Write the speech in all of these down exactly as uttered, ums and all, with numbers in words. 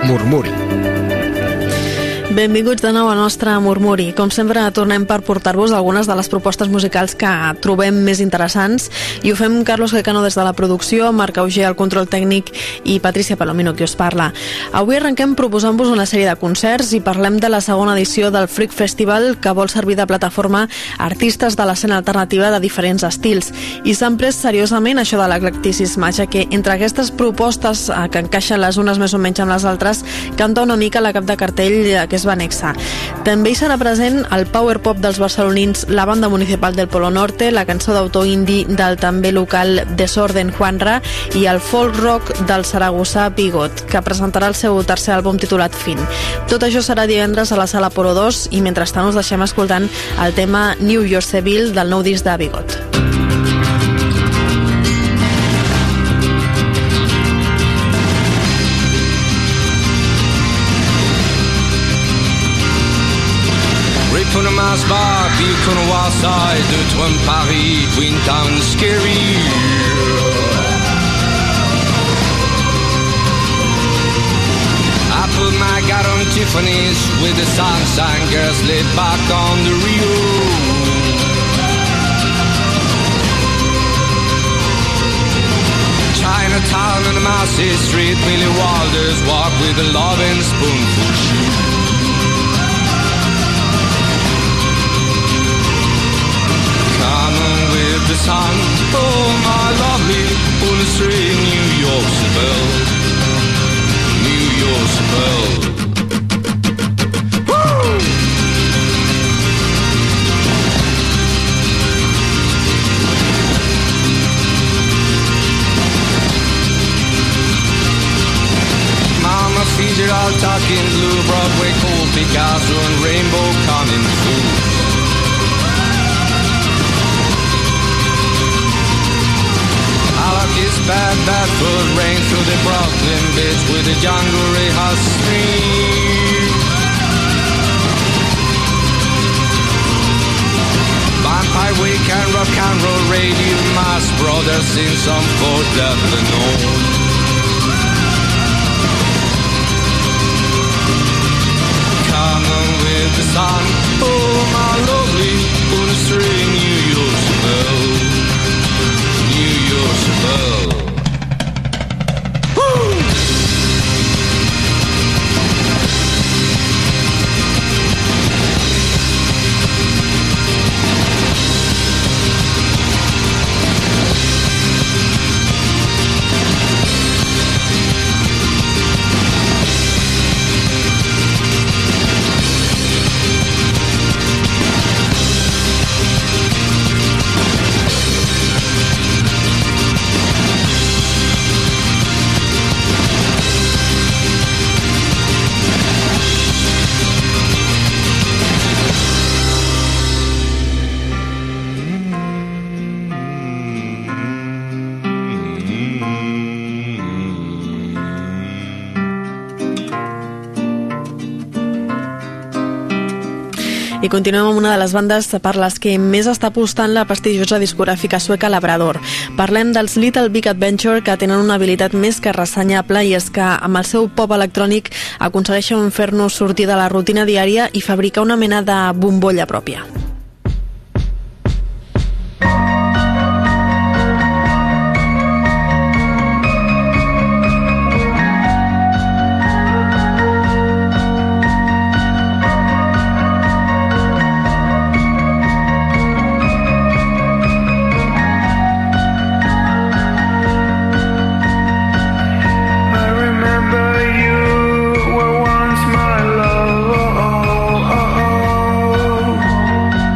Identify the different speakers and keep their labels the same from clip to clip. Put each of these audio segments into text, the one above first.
Speaker 1: Murmuri.
Speaker 2: Benvinguts de nou al nostre Murmuri. Com sempre, tornem per portar-vos algunes de les propostes musicals que trobem més interessants i ho fem Carlos Gaetano des de la producció, Marc Auger al control tècnic i Patricia Palomino qui us parla. Avui arrenquem proposant-vos una sèrie de concerts i parlem de la segona edició del Freak Festival, que vol servir de plataforma a artistes de l'escena alternativa de diferents estils. I s'han pres seriosament això de l'eclecticisme, ja que entre aquestes propostes eh, que encaixen les unes més o menys amb les altres, canta una mica la cap de cartell eh, que és Vanexa. També hi serà present el power pop dels barcelonins La Banda Municipal del Polo Norte, la cançó d'autor indie del també local Desorden Juanra i el folk rock del saragossà Bigot, que presentarà el seu tercer àlbum titulat Fin. Tot això serà divendres a la Sala Poro dos i mentrestant us deixem escoltant el tema New York Seville del nou disc de Bigot.
Speaker 3: From the Mars Bar, puis qu'on voit side de Twin Paris, Twin Town scary. I put my guard on Tiffany's with the sunshine girls laid back on the Rio. Chinatown and the Marcy Street, Billy Walters walk with a loving spoonful shoe. The sun, oh my lovely, pull a string, New York's a bell, New York's a bell. Woo! Mama sees it all talking blue, Broadway, cold Picasso and rainbow coming through. It's bad, bad foot rain through the Brooklyn Bridge with the Django Reinhardt stream. Vampire Weekend, rock and roll radio, Mass Brothers sing some for devil and all. Come on with the sun, oh my lovely, pull the string, New York's bell. New York's bell. Woo!
Speaker 2: I continuem amb una de les bandes per les que més està apostant la prestigiosa discogràfica sueca Labrador. Parlem dels Little Big Adventure, que tenen una habilitat més que ressenyable, i és que amb el seu pop electrònic aconsegueixen fer-nos sortir de la rutina diària i fabricar una mena de bombolla pròpia.
Speaker 4: Were once my love, oh, oh, oh.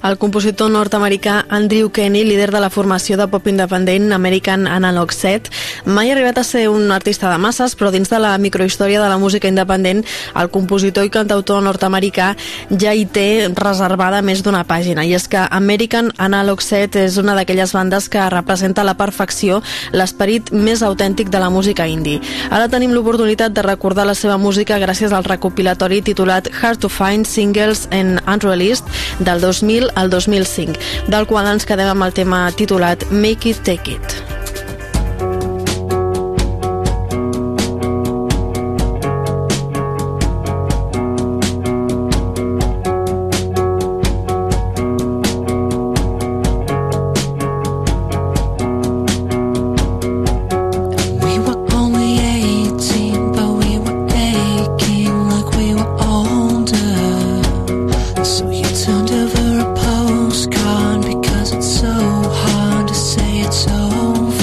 Speaker 2: El compositor nord-americà Andrew Kenny, líder de la formació de pop independent American Analog Set, mai ha arribat a ser un artista de masses, però dins de la microhistòria de la música independent, el compositor i cantautor nord-americà ja hi té reservada més d'una pàgina. I és que American Analog Set és una d'aquelles bandes que representa a la perfecció l'esperit més autèntic de la música indie. Ara tenim l'oportunitat de recordar la seva música gràcies al recopilatori titulat Hard to Find Singles and Unreleased del dos mil al dos mil cinc, del qual ens quedem amb el tema titulat Make It Take It.
Speaker 1: Turned over a postcard because it's so hard to say it's over.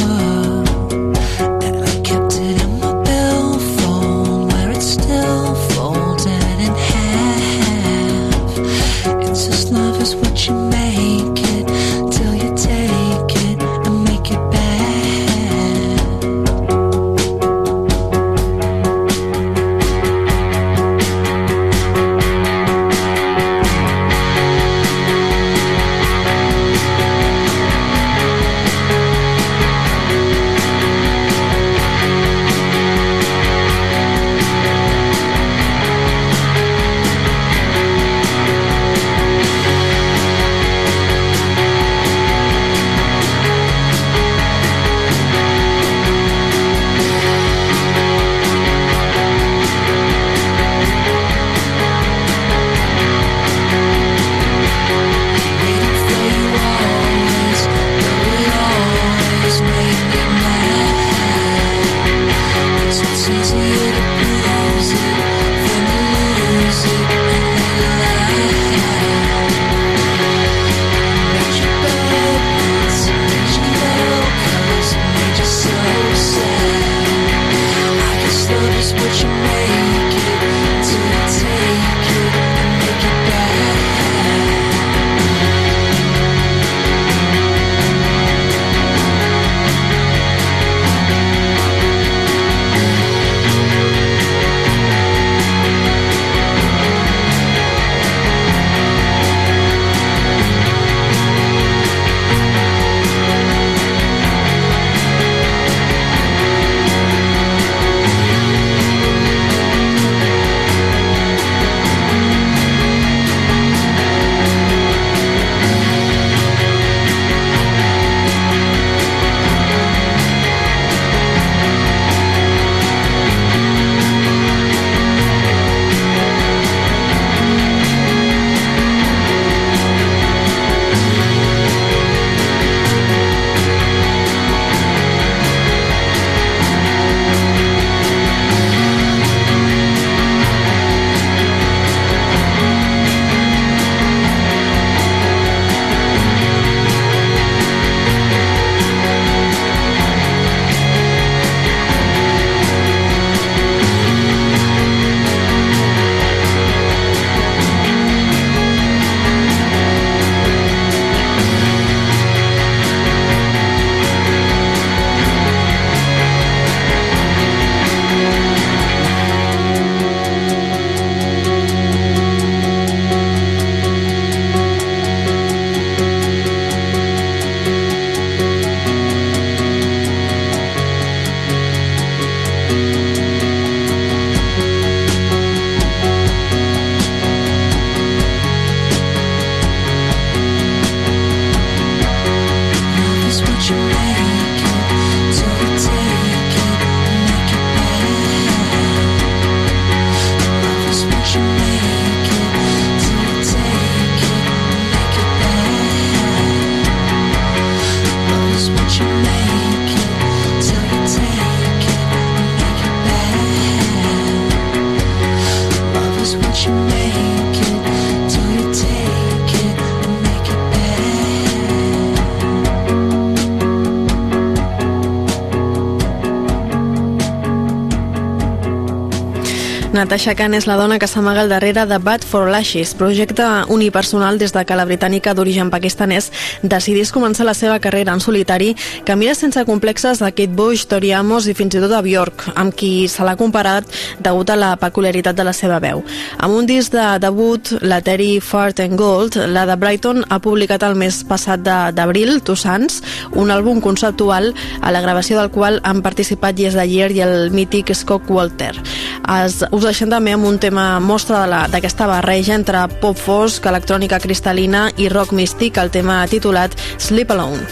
Speaker 2: Natasha Khan és la dona que s'amaga al darrere de Bad for Lashes, projecte unipersonal des de que la britànica d'origen pakistanès decidís començar la seva carrera en solitari, que mira sense complexes a Kate Bush, Tori Amos i fins i tot a Björk, amb qui se l'ha comparat degut a la peculiaritat de la seva veu. Amb un disc de debut, la Terry Fart and Gold, la de Brighton ha publicat el mes passat d'abril, Two Suns, un àlbum conceptual a la gravació del qual han participat Yes Dayer i el mític Scott Walter. Es, us deixem també amb un tema mostra d'aquesta barreja entre pop fosc, electrònica cristal·lina i rock místic, el tema titulat Sleep Alone.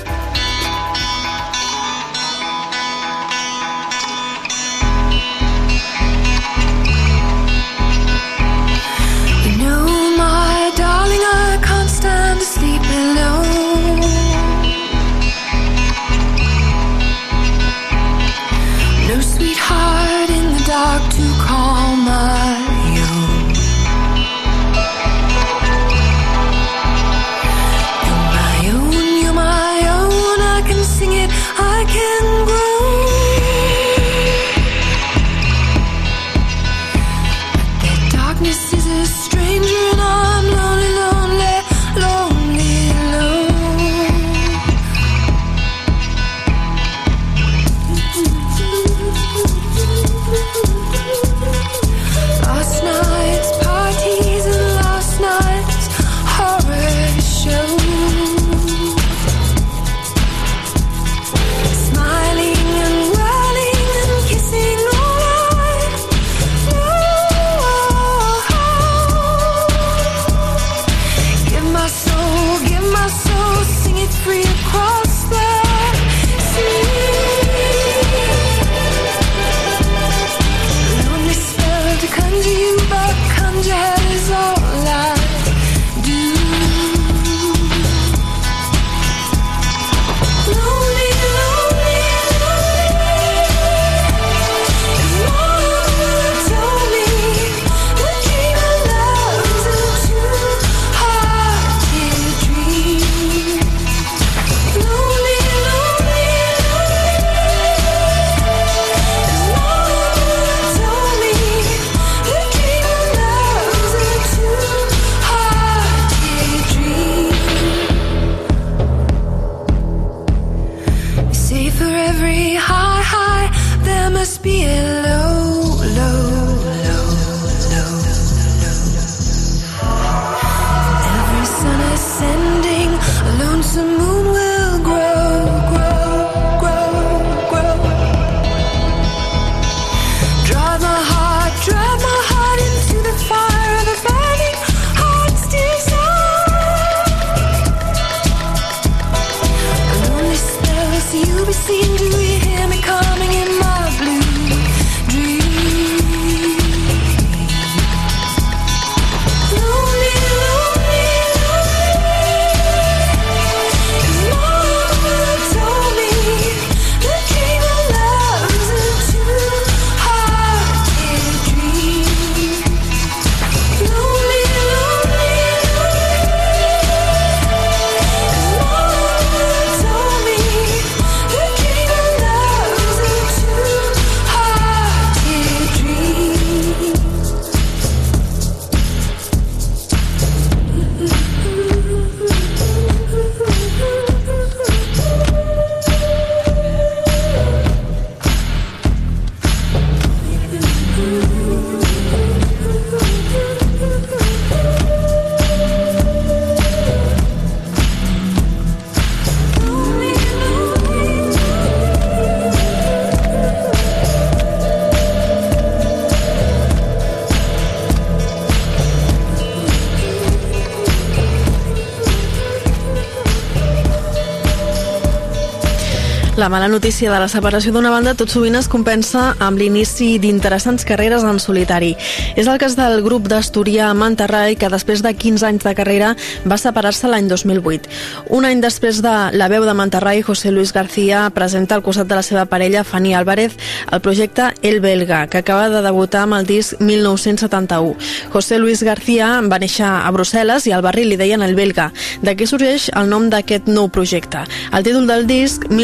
Speaker 2: La mala notícia de la separació d'una banda tot sovint es compensa amb l'inici d'interessants carreres en solitari. És el cas del grup d'Astúria Manta Ray, que després de quinze anys de carrera va separar-se l'any dos mil vuit. Un any després de la veu de Manta Ray, José Luis García presenta al costat de la seva parella, Fanny Álvarez, el projecte El Belga, que acaba de debutar amb el disc mil nou-cents setanta-u. José Luis García va néixer a Brussel·les i al barri li deien El Belga. D'aquí sorgeix el nom d'aquest nou projecte. El títol del disc, mil nou-cents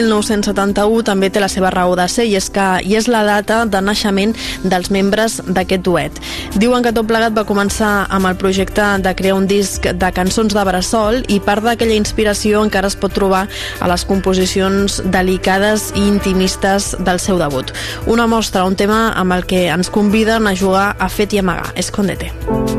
Speaker 2: setanta-u també té la seva raó de ser, i és que i és la data de naixement dels membres d'aquest duet. Diuen que tot plegat va començar amb el projecte de crear un disc de cançons de bressol, i part d'aquella inspiració encara es pot trobar a les composicions delicades i intimistes del seu debut. Una mostra, un tema amb el que ens conviden a jugar a fet i amagar, Escóndete.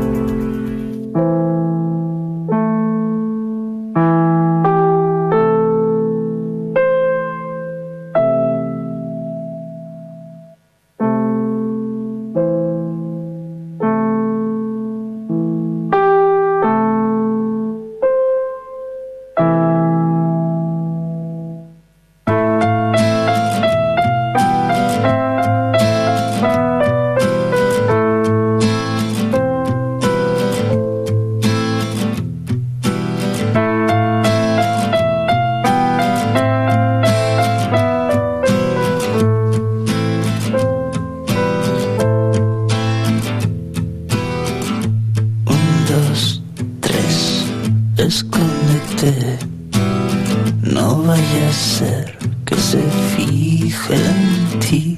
Speaker 1: Escóndete, no vaya a ser que se fije en ti.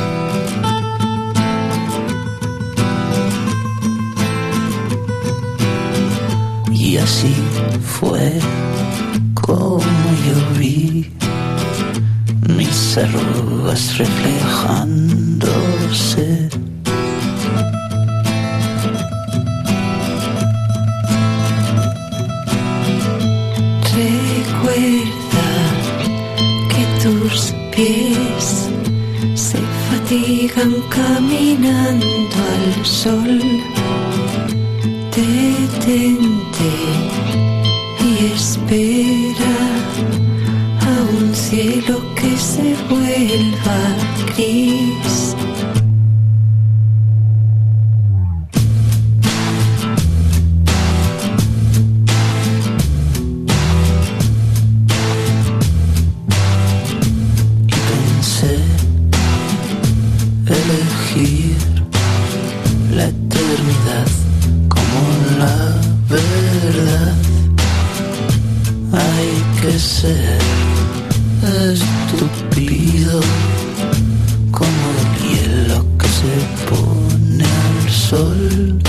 Speaker 1: Y así fue como yo vi mis arrugas reflejándose.
Speaker 4: Recuerda que tus pies se fatigan caminando al sol. Detente y espera a un cielo que se vuelva gris.
Speaker 1: La eternidad como la verdad. Hay que ser estúpido como el hielo que se pone al sol.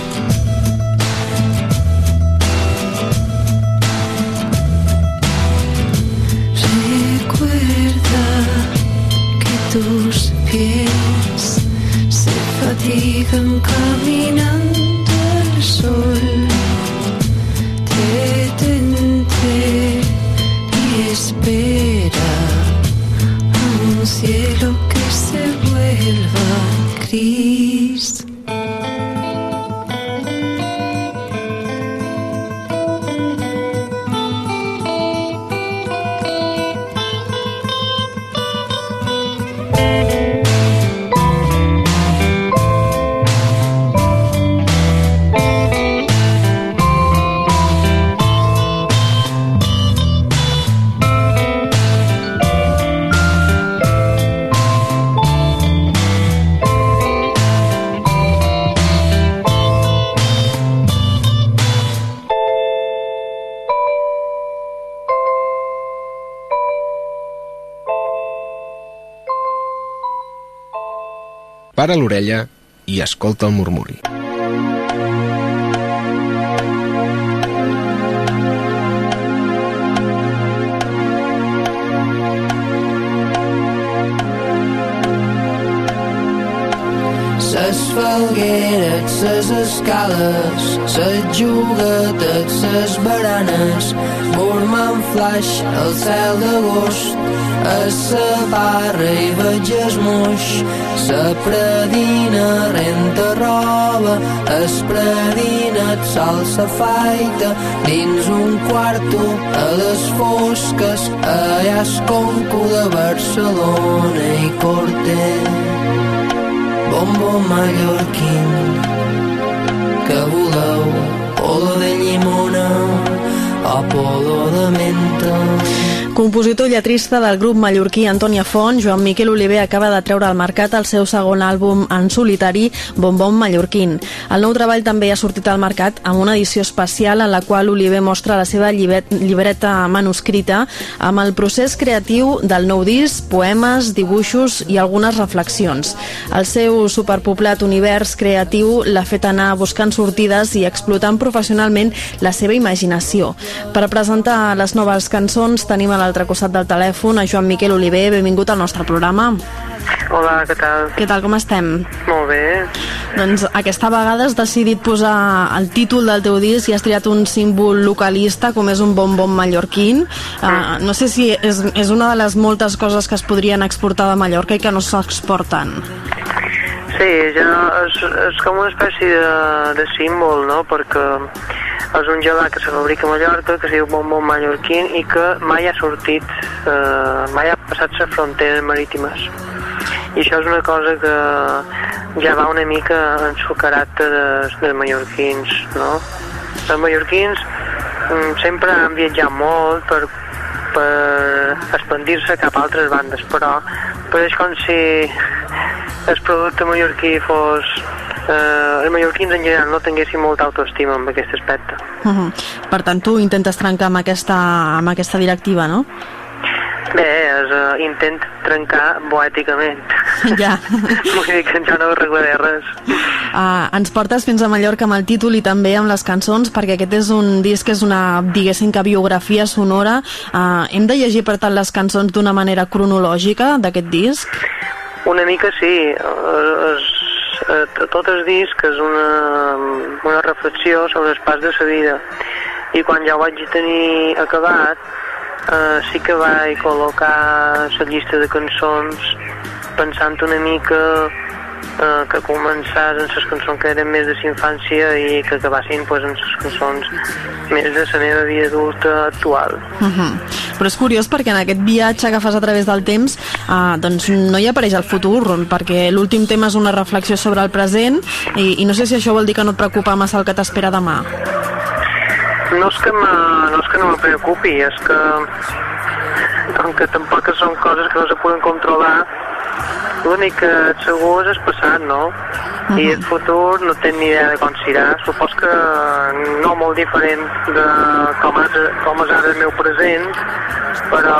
Speaker 4: Recuerda que tus pies se fatigan caminando al sol. Detente y espera a un cielo que se vuelva gris.
Speaker 5: Para l'orella i escolta el murmuri.
Speaker 6: Ses falgueres, ses escales, ses juguetes, ses baranes, formant flaix al cel d'agost. A sa barra hi veig el moix, sa predina renta roba, es predina el sol s'afaita dins un quarto a les fosques. Allà és Conco de Barcelona i Corte, bombo mallorquín, que voleu, polo de llimona o polo de menta.
Speaker 2: Compositor i lletrista del grup mallorquí Antònia Font, Joan Miquel Oliver acaba de treure al mercat el seu segon àlbum en solitari, Bon Bon Mallorquín. El nou treball també ha sortit al mercat amb una edició especial en la qual Oliver mostra la seva llibreta manuscrita amb el procés creatiu del nou disc, poemes, dibuixos i algunes reflexions. El seu superpoblat univers creatiu l'ha fet anar buscant sortides i explotant professionalment la seva imaginació. Per presentar les noves cançons tenim a l'altre costat del telèfon a Joan Miquel Oliver. Benvingut al nostre programa.
Speaker 7: Hola, què tal?
Speaker 2: Què tal, com estem?
Speaker 7: Molt bé.
Speaker 2: Doncs aquesta vegada has decidit posar el títol del teu disc i has triat un símbol localista com és un bon bon mallorquín. Uh, no sé si és, és una de les moltes coses que es podrien exportar de Mallorca i que no s'exporten.
Speaker 7: Sí, ja és, és com una espècie de, de símbol, no? Perquè és un gelat que se fabrica a Mallorca, que es diu bon bon mallorquín i que mai ha sortit, eh, mai ha passat les fronteres marítimes. I això és una cosa que ja va una mica en el caràcter dels, dels mallorquins, no? Els mallorquins mm, sempre han viatjat molt per, per expandir-se cap a altres bandes, però, però és com si el producte mallorquí fos... Eh, els mallorquins en general no tinguessin molta autoestima en aquest aspecte.
Speaker 2: Uh-huh. Per tant, tu intentes trencar amb aquesta, amb aquesta directiva, no?
Speaker 7: Bé, és, uh, intent trencar poèticament.
Speaker 2: Ja.
Speaker 7: Vull dir que ja no arreglaré res.
Speaker 2: Uh, ens portes fins a Mallorca amb el títol i també amb les cançons, perquè aquest és un disc que és una, diguéssim, que biografia sonora. Uh, hem de llegir, per tant, les cançons d'una manera cronològica d'aquest disc?
Speaker 7: Una mica sí. Uh, és, uh, tot el disc és una, una reflexió sobre el pas de la vida. I quan ja ho vaig tenir acabat, Uh, sí que vaig col·locar la llista de cançons pensant una mica uh, que començaven les cançons que eren més de la infància i que acabassin pues, en les cançons més de la meva vida adulta actual.
Speaker 2: Uh-huh. Però és curiós perquè en aquest viatge que fas a través del temps uh, doncs no hi apareix el futur, perquè l'últim tema és una reflexió sobre el present i, i no sé si això vol dir que no et preocupa massa el que t'espera demà.
Speaker 7: No és que, no és que no me preocupi, és que aunque tampoc són coses que no se poden controlar, l'únic que et segur és el passat, no? Uh-huh. I el futur no tenc ni idea de com serà. Supos que no molt diferent de com és, com és ara el meu present, però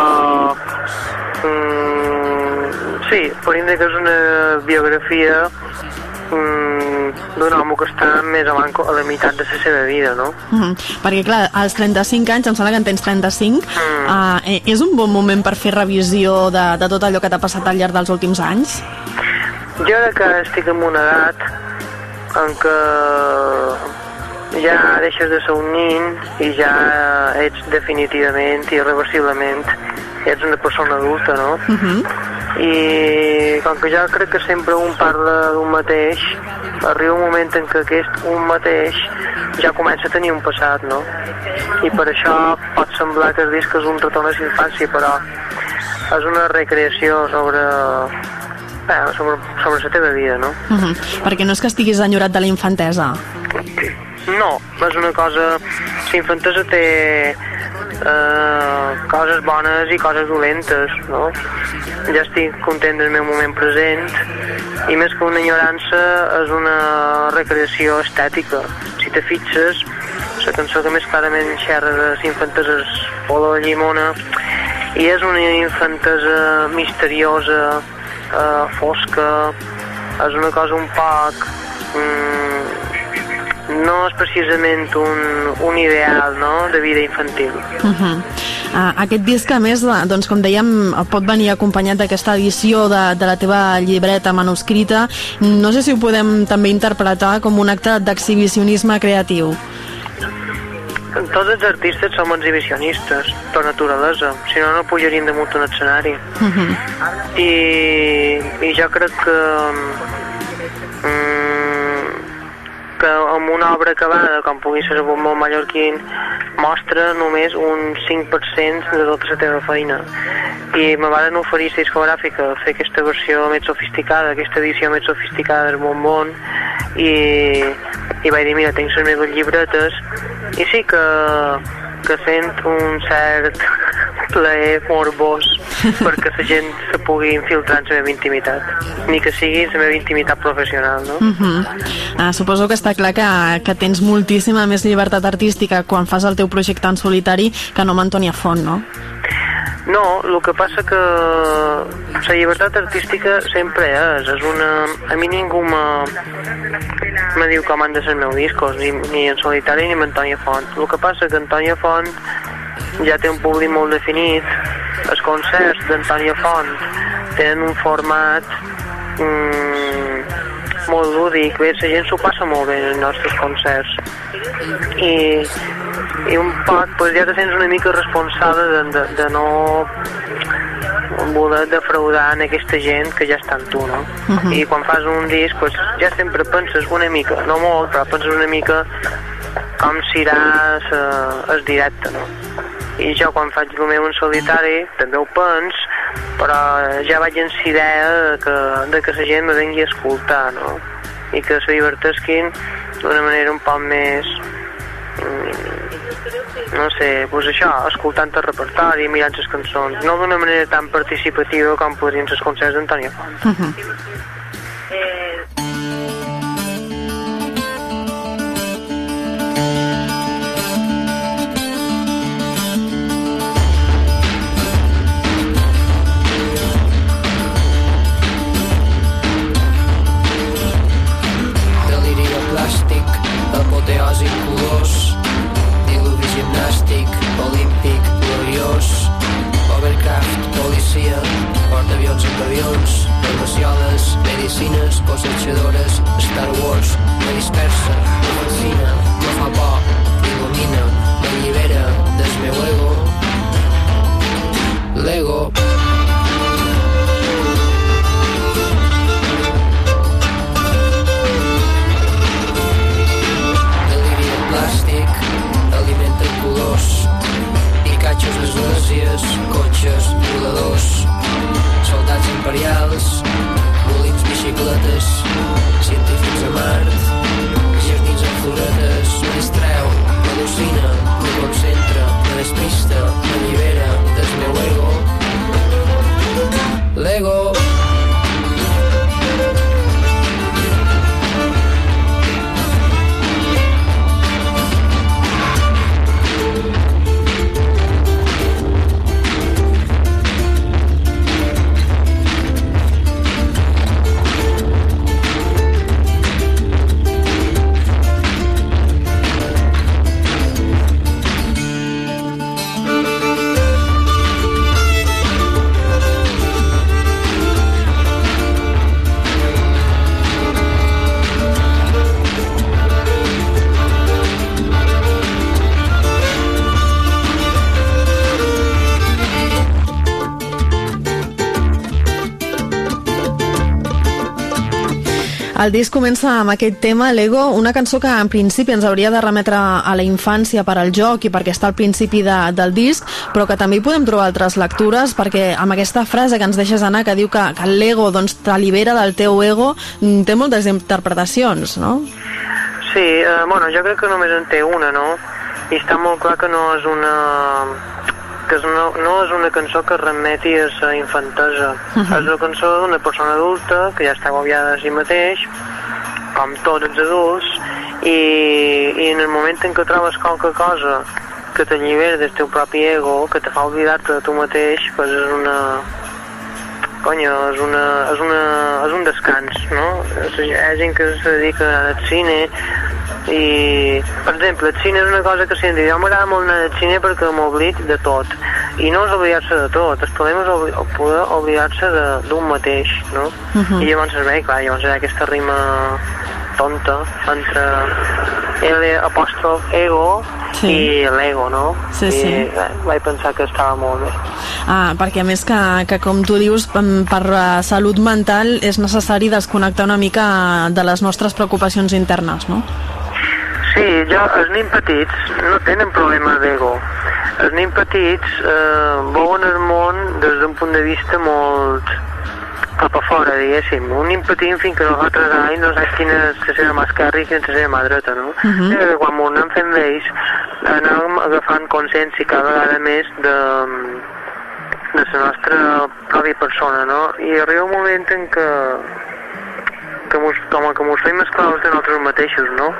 Speaker 7: mm, sí, podríem dir que és una biografia d'un home que està més avant a la meitat de la seva vida, no?
Speaker 2: Mm, perquè clar, als trenta-cinc anys, em sembla que en tens trenta-cinc, mm. uh, és un bon moment per fer revisió de, de tot allò que t'ha passat al llarg dels últims anys?
Speaker 7: Jo crec que estic en una edat en què ja deixes de ser un nin i ja ets definitivament i irreversiblement ets una persona adulta, no? Uh-huh. I com que jo crec que sempre un parla d'un mateix, arriba un moment en què aquest un mateix ja comença a tenir un passat, no? I per això pot semblar que el disc és un retorn a la infància, però és una recreació sobre, eh, sobre, sobre la teva vida, no?
Speaker 2: Uh-huh. Perquè no és que estiguis enyorat de la infantesa.
Speaker 7: No, és una cosa... La infantesa té eh, coses bones i coses dolentes, no? Ja estic content del meu moment present i més que una enyorança és una recreació estètica. Si te fixes, la cançó que més clarament xerra de la infantesa és Pola de Llimona i és una infantesa misteriosa, eh, fosca, és una cosa un poc... Mm, no és precisament un, un ideal, no?, de vida infantil.
Speaker 2: Uh-huh. Uh, aquest disc, a més, doncs, com dèiem, pot venir acompanyat d'aquesta edició de, de la teva llibreta manuscrita. No sé si ho podem també interpretar com un acte d'exhibicionisme creatiu.
Speaker 7: Tots els artistes som exhibicionistes, per naturalesa, si no, no pujaríem damunt un escenari. Uh-huh. I, I jo crec que... Mm, que amb una obra acabada, com pugui ser el Bon Bon Mallorquín, mostra només un cinc per cent de tota la teva feina. I me van oferir la discogràfica fer aquesta versió més sofisticada, aquesta edició més sofisticada del Bon Bon, i, i vaig dir, mira, tinc les meves llibretes, i sí que, que sent un cert plaer morbós perquè la gent se pugui infiltrar en la meva intimitat, ni que sigui la meva intimitat professional, no?
Speaker 2: Uh -huh. ah, suposo que està clar que, que tens moltíssima més llibertat artística quan fas el teu projecte en solitari que no amb Antònia Font, no?
Speaker 7: No, el que passa que la llibertat artística sempre és, és una... A mi ningú me, me diu com han de ser els meus discos, ni, ni en solitari ni amb Antònia Font. El que passa que Antònia Font ja té un públic molt definit, els concerts d'Antònia Font tenen un format mm, molt lúdic, bé, la gent s'ho passa molt bé en els nostres concerts i, i un poc pues, ja te sents una mica responsable de, de, de no voler defraudar en aquesta gent que ja està en tu, no? Uh-huh. I quan fas un disc pues, ja sempre penses una mica, no molt, però penses una mica com serà el directe, no? I jo quan faig el meu en solitari també ho pens, però ja vaig en la idea de que, de que la gent me vengui a escoltar, no? I que se divertisquin d'una manera un poc més no sé, doncs això, escoltant el repertori, mirant les cançons, no d'una manera tan participativa com podrien ser els concerts d'Antònia Font. Uh-huh. eh...
Speaker 6: apoteosi colors, diluvi gimnàstic, olímpic, gloriós, Overcraft, policia, portaavions amb avions, farmacioles, medicines, cosetxadores, Star Wars, me dispersa, me fascina, me fa por, il·lumina, m'allibera del meu ego, l'ego. Picatxos, esglésies, cotxes, voladors, soldats imperials, molins, bicicletes, científics a Mart, jardins amb floretes, me distreu, m'al·lucina, me concentra, me despista, m'allibera del meu ego, l'ego.
Speaker 2: El disc comença amb aquest tema, l'ego, una cançó que en principi ens hauria de remetre a la infància per al joc i perquè està al principi de, del disc, però que també hi podem trobar altres lectures, perquè amb aquesta frase que ens deixes anar, que diu que, que l'ego doncs, t'allibera del teu ego, té moltes interpretacions, no?
Speaker 7: Sí, eh, bueno, jo crec que només en té una, no? I està molt clar que no és una... que no, no és una cançó que remeti a la infantesa. Uh-huh. És una cançó d'una persona adulta que ja està agobiada de si mateix, com tots els adults, i, i en el moment en què trobes qualque cosa que t'allibera del teu propi ego, que te fa oblidar-te de tu mateix, pues és una... Coño, és, una, és, una, és un descans, no? Hi ha gent que se dedica al cine i, per exemple, el cine és una cosa que si em diu, jo m'agrada molt anar al cine perquè m'oblid de tot, i no és oblidar-se de tot, el problema és obli poder oblidar-se d'un mateix, no? Uh-huh. I llavors es veia, clar, llavors hi ha aquesta rima tonta entre L apòstrof ego sí. i l'ego, no?
Speaker 2: Sí,
Speaker 7: I
Speaker 2: sí.
Speaker 7: eh, vaig pensar que estava molt bé.
Speaker 2: Ah, perquè a més que, que com tu dius, per la salut mental és necessari desconnectar una mica de les nostres preocupacions internes, no?
Speaker 7: Sí, jo, els nens petits no tenen problema d'ego. Els nens petits eh, veuen el món des d'un punt de vista molt, cap a fora, diguéssim. Un nin petit fins que nosaltres anys no saps quina és la seva mà esquerra i quina és la seva mà dreta, no? Uh -huh. I quan m'ho anem fent d'ells, anàvem agafant consciència cada vegada més de, de la nostra pròpia persona, no? I arriba un moment en què que mos, com que mos fem esclaus de nosaltres mateixos, no?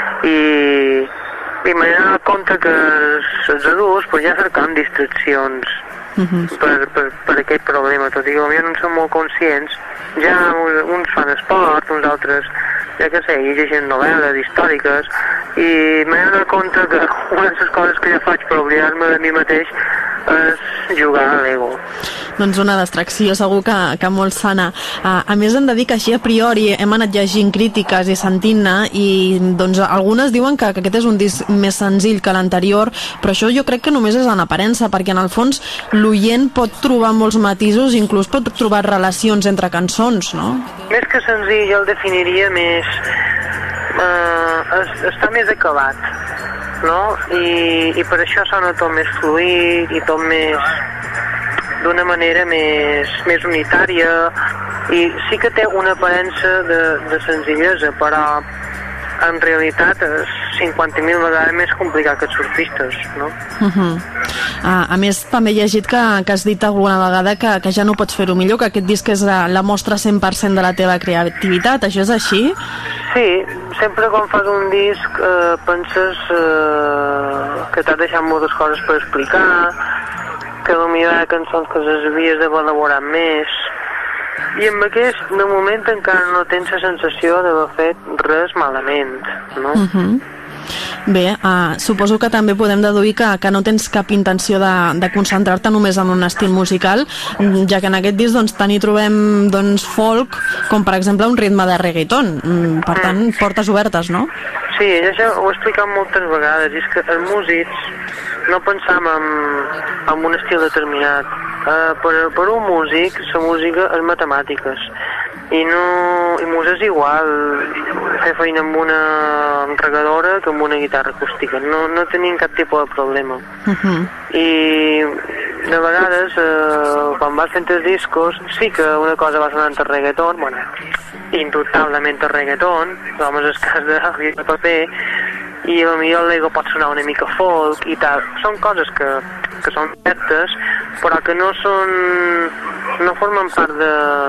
Speaker 7: I, i m'he donat compte que els adults pues, ja cercam distraccions Uh-huh. per, per, per aquest problema, tot i que potser no en som molt conscients. Ja uns fan esport, uns altres, ja que sé, llegeixen novel·les històriques, i m'he donat compte que una de les coses que jo faig per oblidar-me de mi mateix és jugar a Lego.
Speaker 2: Doncs una distracció segur que, que molt sana. A, a més hem de dir que així a priori hem anat llegint crítiques i sentint-ne, i doncs algunes diuen que, que aquest és un disc més senzill que l'anterior, però això jo crec que només és en aparença, perquè en el fons l'oient pot trobar molts matisos, inclús pot trobar relacions entre cançons, no?
Speaker 7: Més que senzill, jo el definiria més... Eh, es, està més acabat, no? I, i per això sona tot més fluid i tot més... d'una manera més, més unitària, i sí que té una aparença de, de senzillesa, però en realitat és cinquanta mil vegades més complicat que els surfistes, no?
Speaker 2: Uh-huh. Uh, a més, també he llegit que, que has dit alguna vegada que, que ja no pots fer-ho millor, que aquest disc és la, la mostra cent per cent de la teva creativitat. Això és així?
Speaker 7: Sí, sempre quan fas un disc eh, penses eh, que t'has deixat moltes coses per explicar, que potser hi ha cançons que les havies d'haver elaborat més, i amb aquest, de moment, encara no tens la sensació d'haver fet res malament, no?
Speaker 2: Uh-huh. Bé, uh, suposo que també podem deduir que, que no tens cap intenció de, de concentrar-te només en un estil musical, ja que en aquest disc doncs, tant hi trobem doncs, folk, com per exemple un ritme de reggaeton. Per tant, mm. portes obertes, no?
Speaker 7: Sí, això ho he explicat moltes vegades, i és que els músics no pensam en, en un estil determinat. Uh, per, per un músic, la música és matemàtiques, i no i mos és igual fer feina amb una regadora que amb una guitarra acústica, no, no tenim cap tipus de problema. Uh-huh. I de vegades uh, quan vas fent els discos sí que una cosa va sonant el reggaeton, bueno, indubtablement el reggaeton, com és el cas de, de paper, i potser el Lego pot sonar una mica folk i tal. Són coses que, que són certes, però que no són no formen part de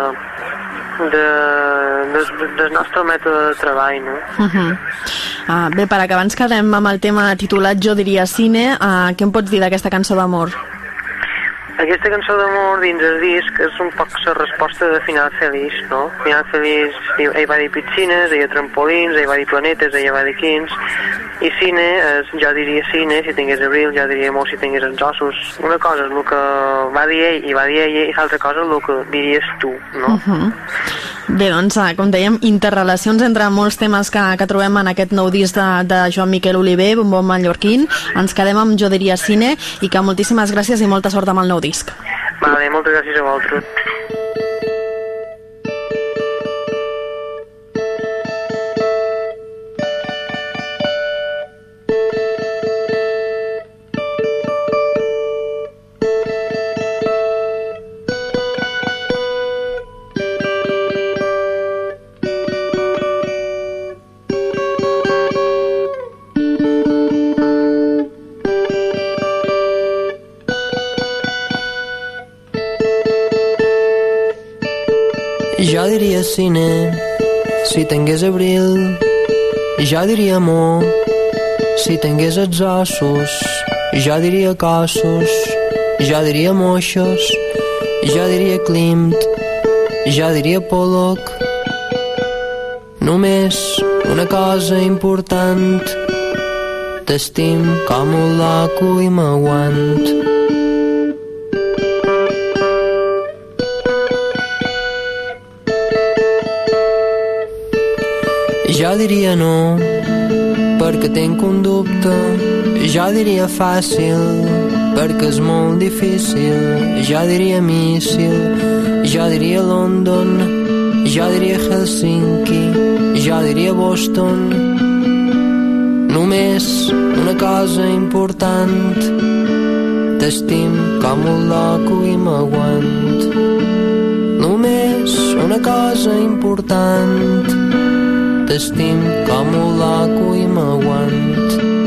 Speaker 7: de, de, del nostre mètode de treball, no?
Speaker 2: Uh-huh. uh, bé, per acabar ens quedem amb el tema titulat Jo diria cine. Uh, què em pots dir d'aquesta cançó d'amor?
Speaker 7: Aquesta cançó d'amor dins el disc és un poc la resposta de Final Feliç, no? Final Feliç, ell va dir piscines, ella trampolins, ell va dir planetes, ella va dir quins, i cine és, jo diria cine si tingués abril, jo diria molt si tingués els ossos. Una cosa és el que va dir ell i va dir ella, i l'altra cosa és el que diries tu, no? Uh-huh.
Speaker 2: Bé, doncs, com dèiem, interrelacions entre molts temes que, que trobem en aquest nou disc de, de Joan Miquel Oliver, Bombón Mallorquín. Ens quedem amb Jo diria cine, i que moltíssimes gràcies i molta sort amb el nou disc.
Speaker 7: Vale, moltes gràcies a vosaltres.
Speaker 6: Jo diria cine si tingués abril, jo diria amor si tingués els ossos, jo diria cossos, jo diria moixos, jo diria Klimt, jo diria Pollock. Només una cosa important, t'estim com un loco i m'aguant. Jo diria no, perquè tinc un dubte. Jo diria fàcil, perquè és molt difícil. Jo diria míssil, jo diria London, jo diria Helsinki, jo diria Boston. Només una cosa important, t'estim com un loco i m'aguant. només una cosa important. T'estim com un loco i m'aguant.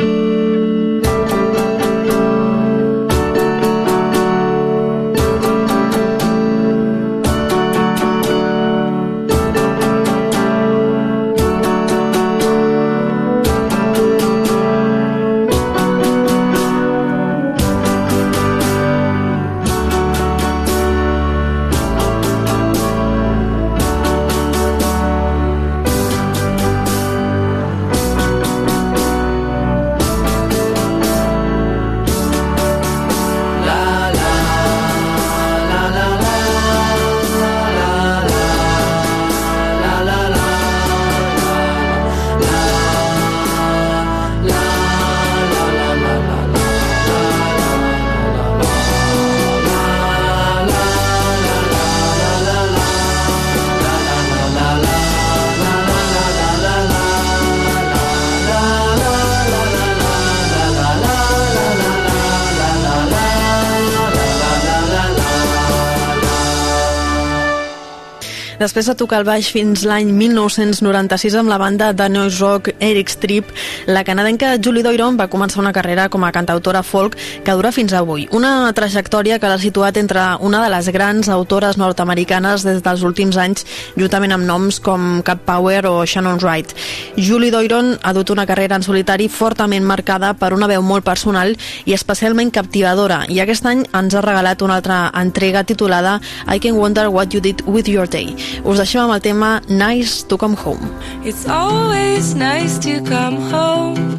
Speaker 2: Després de tocar el baix fins l'any mil nou-cents noranta-sis amb la banda de noise rock Eric Strip, la canadenca Julie Doiron va començar una carrera com a cantautora folk que dura fins avui. Una trajectòria que l'ha situat entre una de les grans autores nord-americanes des dels últims anys, juntament amb noms com Cat Power o Shannon Wright. Julie Doiron ha dut una carrera en solitari fortament marcada per una veu molt personal i especialment captivadora, i aquest any ens ha regalat una altra entrega titulada I Can Wonder What You Did With Your Day. Us deixem amb el tema Nice to Come Home.
Speaker 4: It's always nice to come home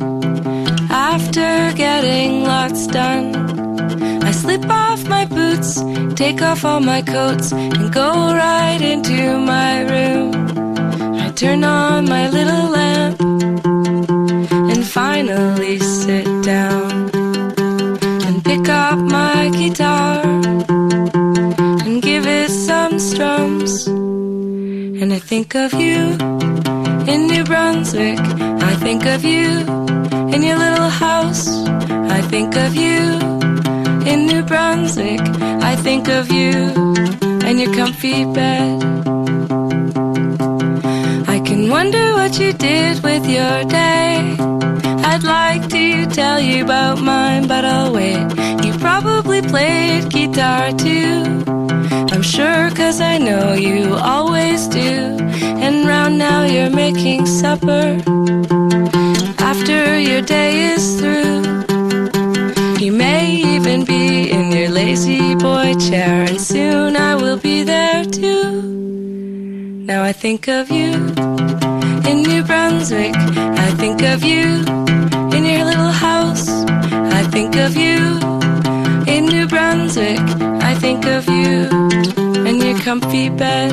Speaker 4: after getting lots done. I slip off my boots, take off all my coats, and go right into my room. I turn on my little lamp and finally sit down and pick up my guitar and give it some strums. And I think of you in New Brunswick. I think of you in your little house. I think of you in New Brunswick. I think of you and your comfy bed. I can wonder what you did with your day. I'd like to tell you about mine, but I'll wait. You probably played guitar too, I'm sure, 'cause I know you always do. And round now you're making supper after your day is through. You may even be in your lazy boy chair, and soon I will be there too. Now I think of you in New Brunswick. I think of you in your little house. I think of you in New Brunswick. I think of you and your comfy bed.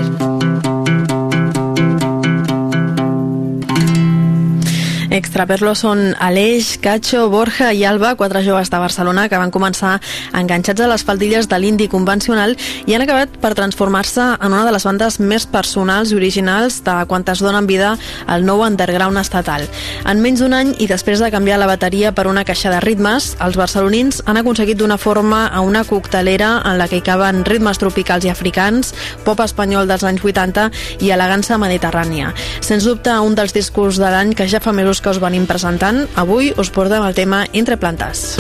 Speaker 2: Extraperlo són Aleix, Cacho, Borja i Alba, quatre joves de Barcelona que van començar enganxats a les faldilles de l'indi convencional i han acabat per transformar-se en una de les bandes més personals i originals de quantes donen vida al nou underground estatal. En menys d'un any i després de canviar la bateria per una caixa de ritmes, els barcelonins han aconseguit donar forma a una coctelera en la que hi caben ritmes tropicals i africans, pop espanyol dels anys vuitanta i elegància mediterrània. Sens dubte, un dels discos de l'any que ja fa mesos que us venim presentant. Avui us portem el tema Entre plantes.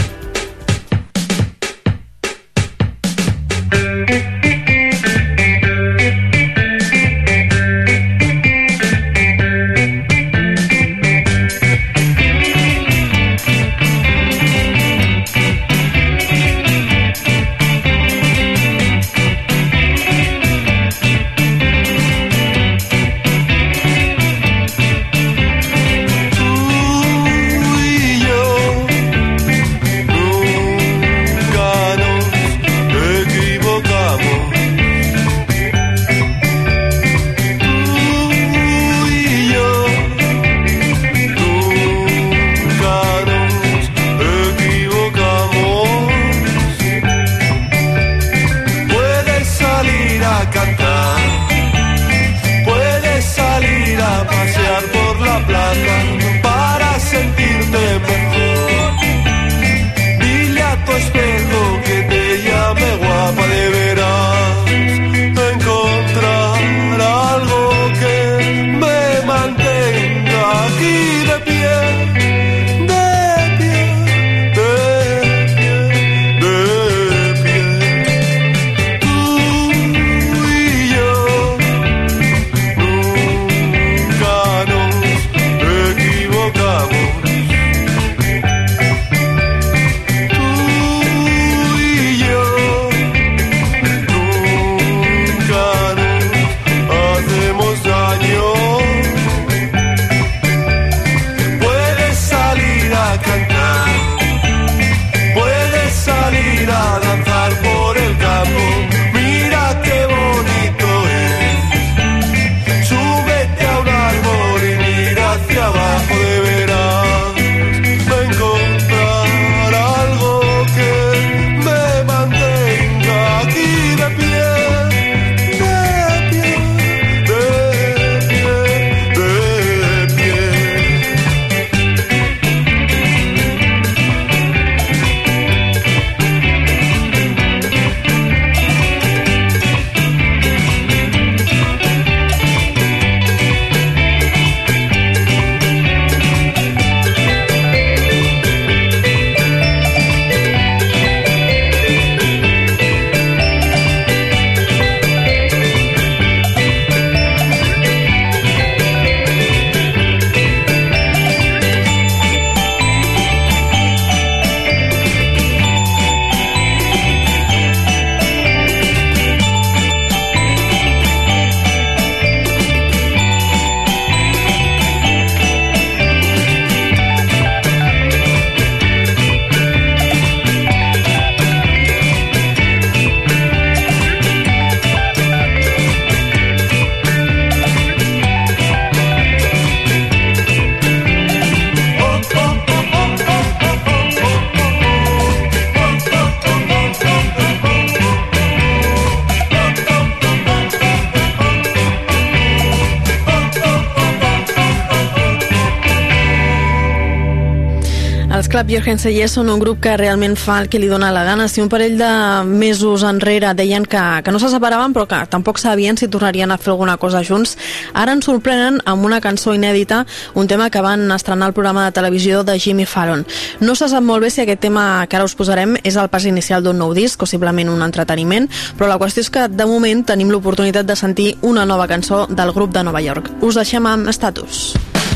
Speaker 2: Clap Your Hands Say Yes són un grup que realment fa el que li dona la gana. Si un parell de mesos enrere deien que, que no se separaven però que tampoc sabien si tornarien a fer alguna cosa junts, ara ens sorprenen amb una cançó inèdita, un tema que van estrenar al programa de televisió de Jimmy Fallon. No se sap molt bé si aquest tema que ara us posarem és el pas inicial d'un nou disc o simplement un entreteniment, però la qüestió és que de moment tenim l'oportunitat de sentir una nova cançó del grup de Nova York. Us deixem amb Status.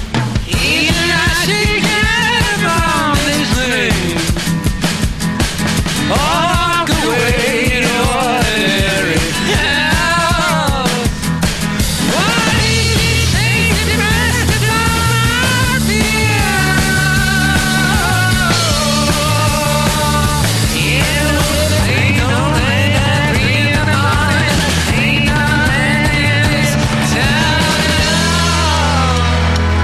Speaker 3: Walk away in ordinary hell. What do you think the rest of my fear? Yeah, ain't no land free in the morning, ain't no land in this town.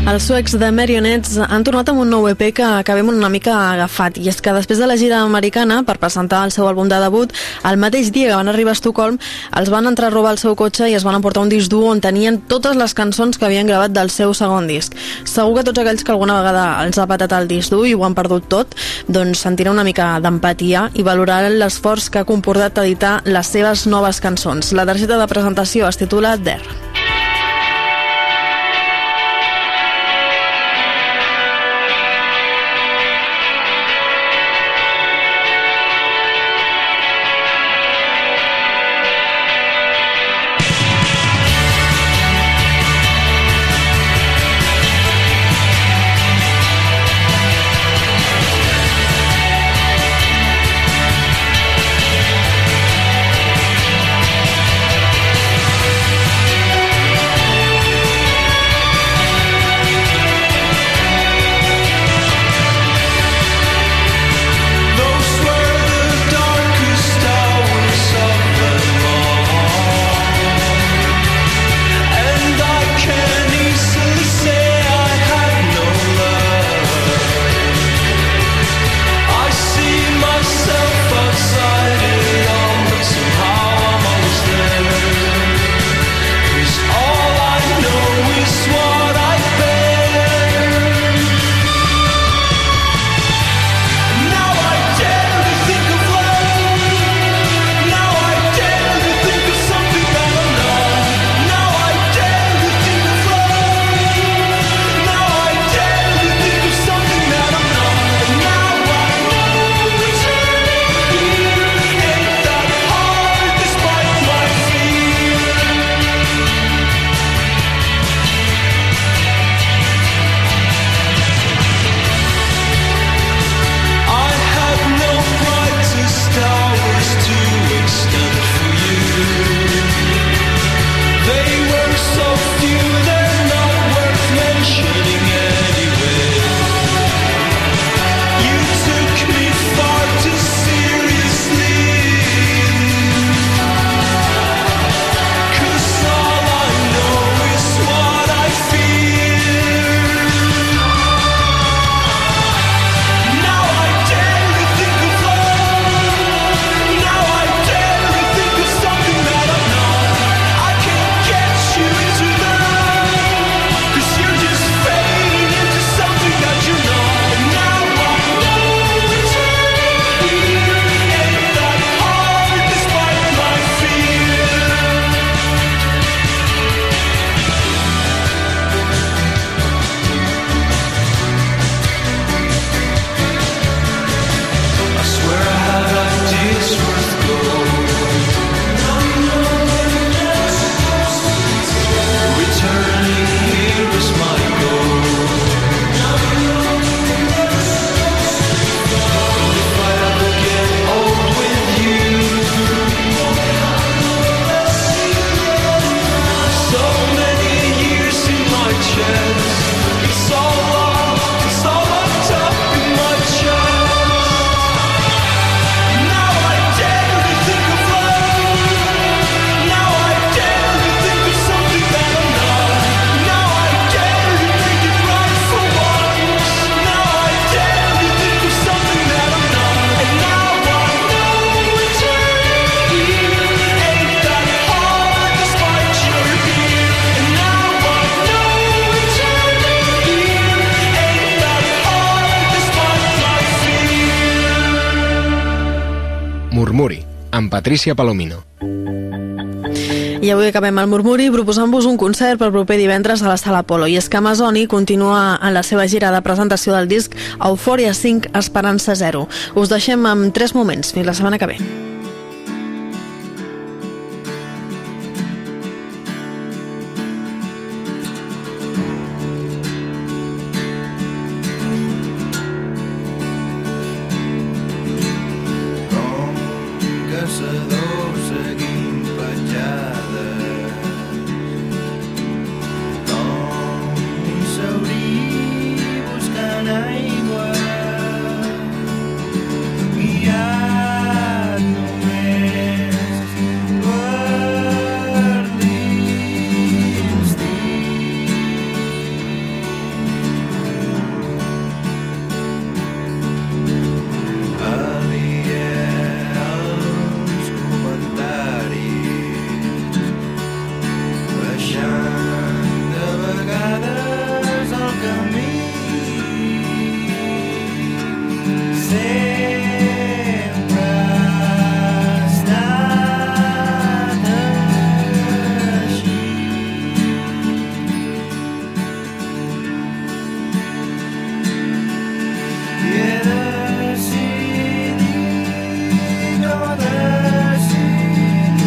Speaker 2: Els suecs de Marionettes han tornat amb un nou E P que acabem una mica agafat, i és que després de la gira americana per presentar el seu àlbum de debut, el mateix dia que van arribar a Estocolm els van entrar a robar el seu cotxe i es van emportar un disc dur on tenien totes les cançons que havien gravat del seu segon disc. Segur que tots aquells que alguna vegada els ha patat el disc dur i ho han perdut tot, doncs sentirà una mica d'empatia i valoraran l'esforç que ha comportat editar les seves noves cançons. La targeta de presentació es titula There.
Speaker 5: Murmuri, amb Patricia Palomino.
Speaker 2: I avui acabem el Murmuri proposant-vos un concert per proper divendres a la Sala Apolo. I és que Amazoni continua en la seva gira de presentació del disc Eufòria cinc Esperança zero. Us deixem amb tres moments. Fins la setmana que ve.
Speaker 8: Aigua, guiat sempre ha estat així. I he decidit no decidir.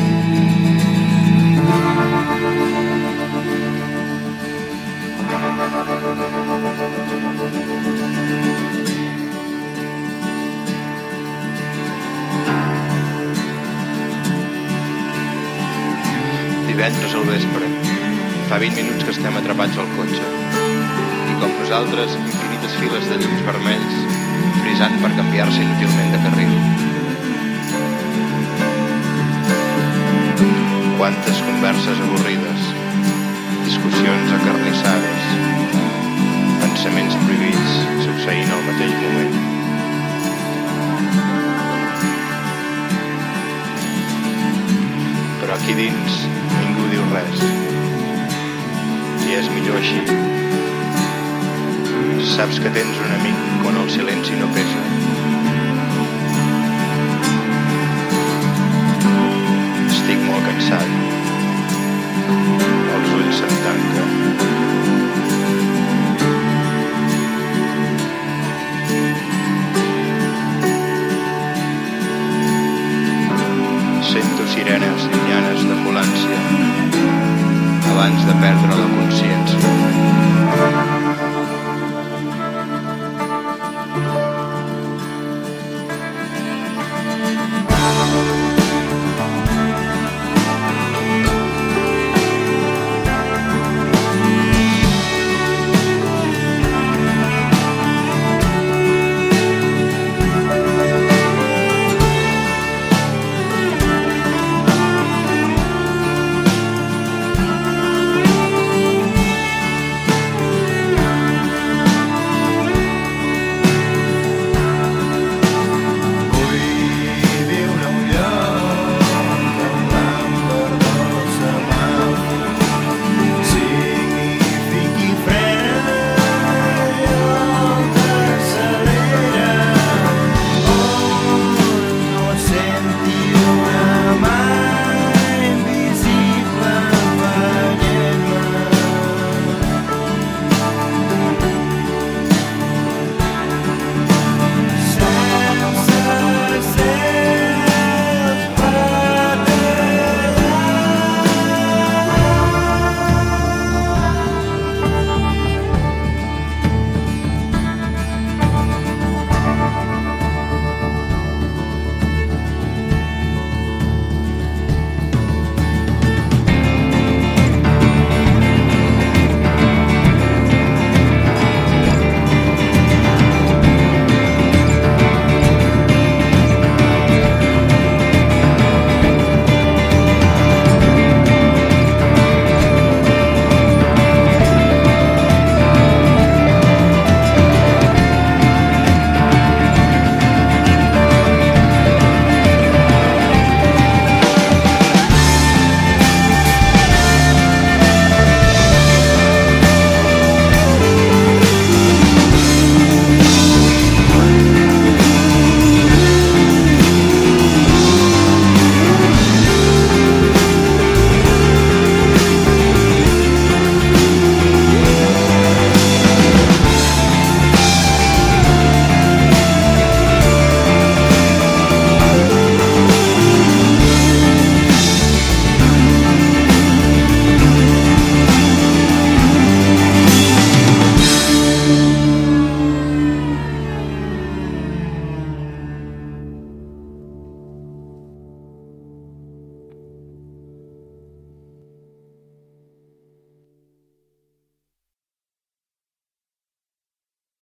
Speaker 9: Divendres al vespre. Fa vint minuts que estem atrapats al cotxe. I com nosaltres, infinites files de llums vermells, frisant per canviar-se inútilment de carril. Quantes converses avorrides, discussions acarnissades, pensaments prohibits succeint al mateix moment. Però aquí dins ningú diu res. I és millor així. Saps que tens un amic quan el silenci no pesa.